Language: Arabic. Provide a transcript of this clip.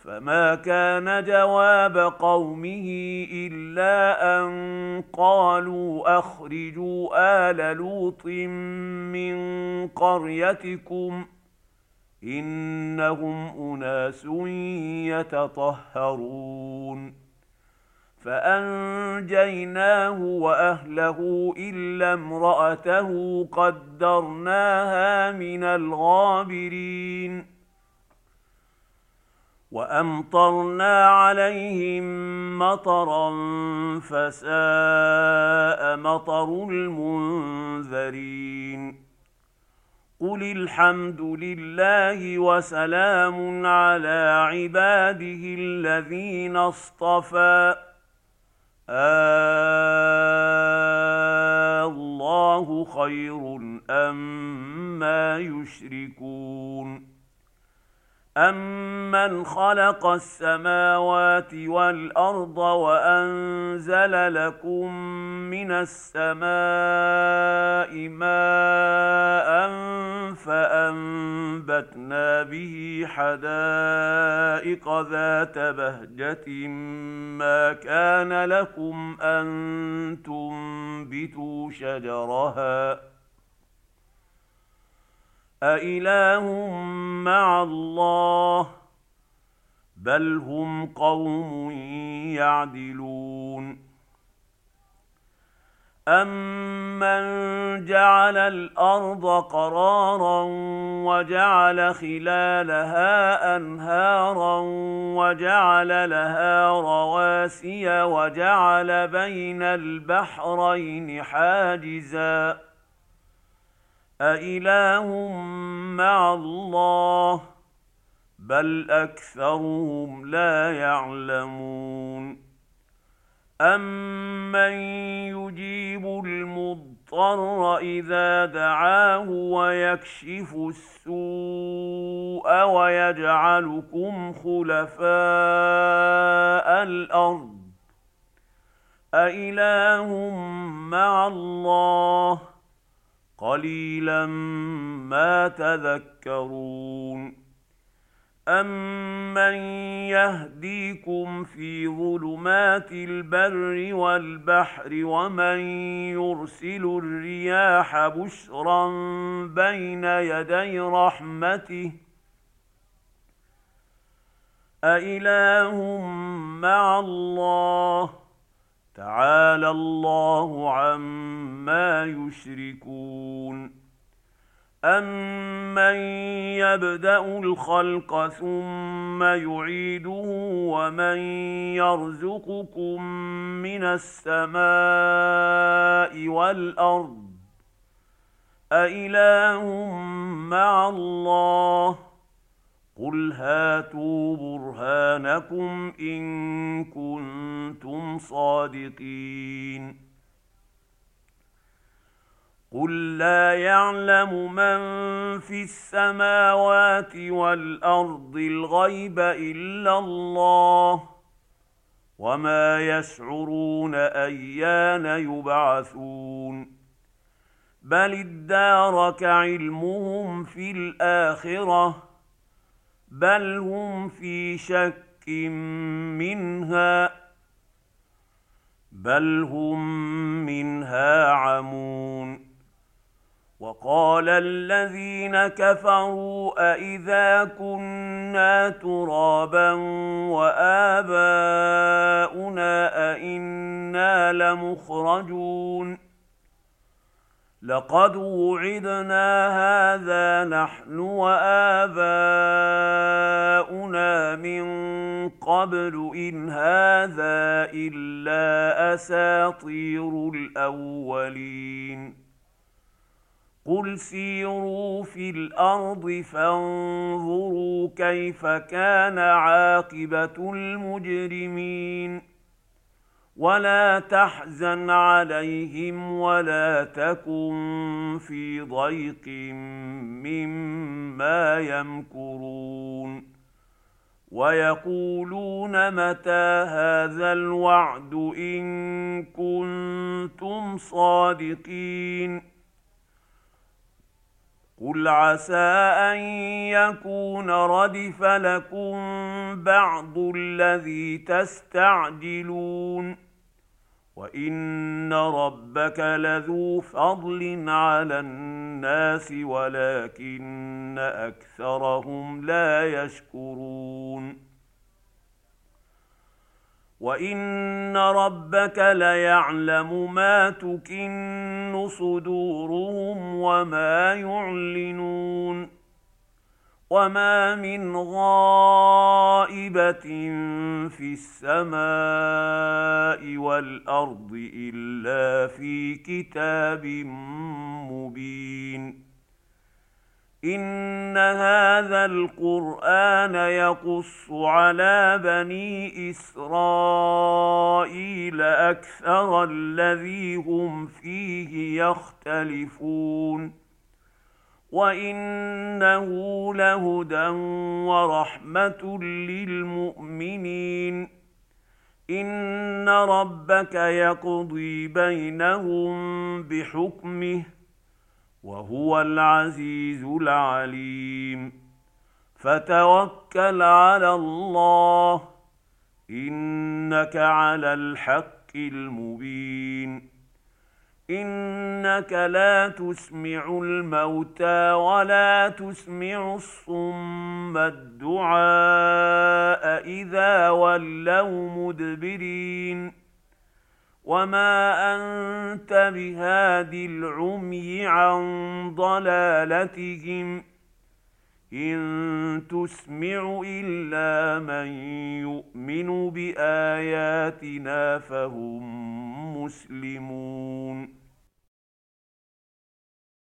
فما كان جواب قومه إلا أن قالوا أخرجوا آل لوط من قريتكم إنهم أناس يتطهرون فأنجيناه وأهله إلا امرأته قدرناها من الغابرين وأمطرنا عليهم مطرا فساء مطر المنذرين قل الحمد لله وسلام على عباده الذين اصطفى الله خير أما يشركون أَمَّنْ خَلَقَ السَّمَاوَاتِ وَالْأَرْضَ وَأَنزَلَ لَكُم مِّنَ السَّمَاءِ مَاءً فَأَنبَتْنَا بِهِ حَدَائِقَ ذَاتَ بَهْجَةٍ مَّا كَانَ لَكُمْ أَن تُنبِتُوا شَجَرَهَا أإله مع الله بل هم قوم يعدلون أمن جعل الأرض قرارا وجعل خلالها أنهارا وجعل لها رواسي وجعل بين البحرين حاجزا أإله مع الله بل أكثرهم لا يعلمون أمن يجيب المضطر إذا دعاه ويكشف السوء ويجعلكم خلفاء الأرض أإله مع الله قليلا ما تذكرون أمن يهديكم في ظلمات البر والبحر ومن يرسل الرياح بشرا بين يدي رحمته أإله مع الله تعالى الله عما يشركون أمن يبدأ الخلق ثم يعيده ومن يرزقكم من السماء والأرض أإله مع الله قل هاتوا برهانكم إن كنتم صادقين قل لا يعلم من في السماوات والأرض الغيب إلا الله وما يشعرون أيان يبعثون بل ادارك علمهم في الآخرة بل هم في شك منها بل هم منها عمون وقال الذين كفروا أإذا كنا ترابا وآباؤنا أإنا لمخرجون لقد وعدنا هذا نحن وآباؤنا من قبل إن هذا إلا أساطير الأولين قل سيروا في الأرض فانظروا كيف كان عاقبة المجرمين ولا تحزن عليهم ولا تكن في ضيق مما يمكرون ويقولون متى هذا الوعد إن كنتم صادقين قل عسى ان يكون ردف لكم بعض الذي تستعجلون وان ربك لذو فضل على الناس ولكن اكثرهم لا يشكرون وان ربك ليعلم ما تكن صدورهم وما يعلنون وما من غائبه في السماء والارض الا في كتاب مبين ان هذا القران يقص على بني اسرائيل اكثر الذي هم فيه يختلفون وانه لهدى ورحمه للمؤمنين ان ربك يقضي بينهم بحكمه وهو العزيز العليم فتوكل على الله انك على الحق المبين انك لا تسمع الموتى ولا تسمع الصم الدعاء اذا ولوا مدبرين وما انت بهاد العمي عن ضلالتهم ان تسمع الا من يؤمن باياتنا فهم مسلمون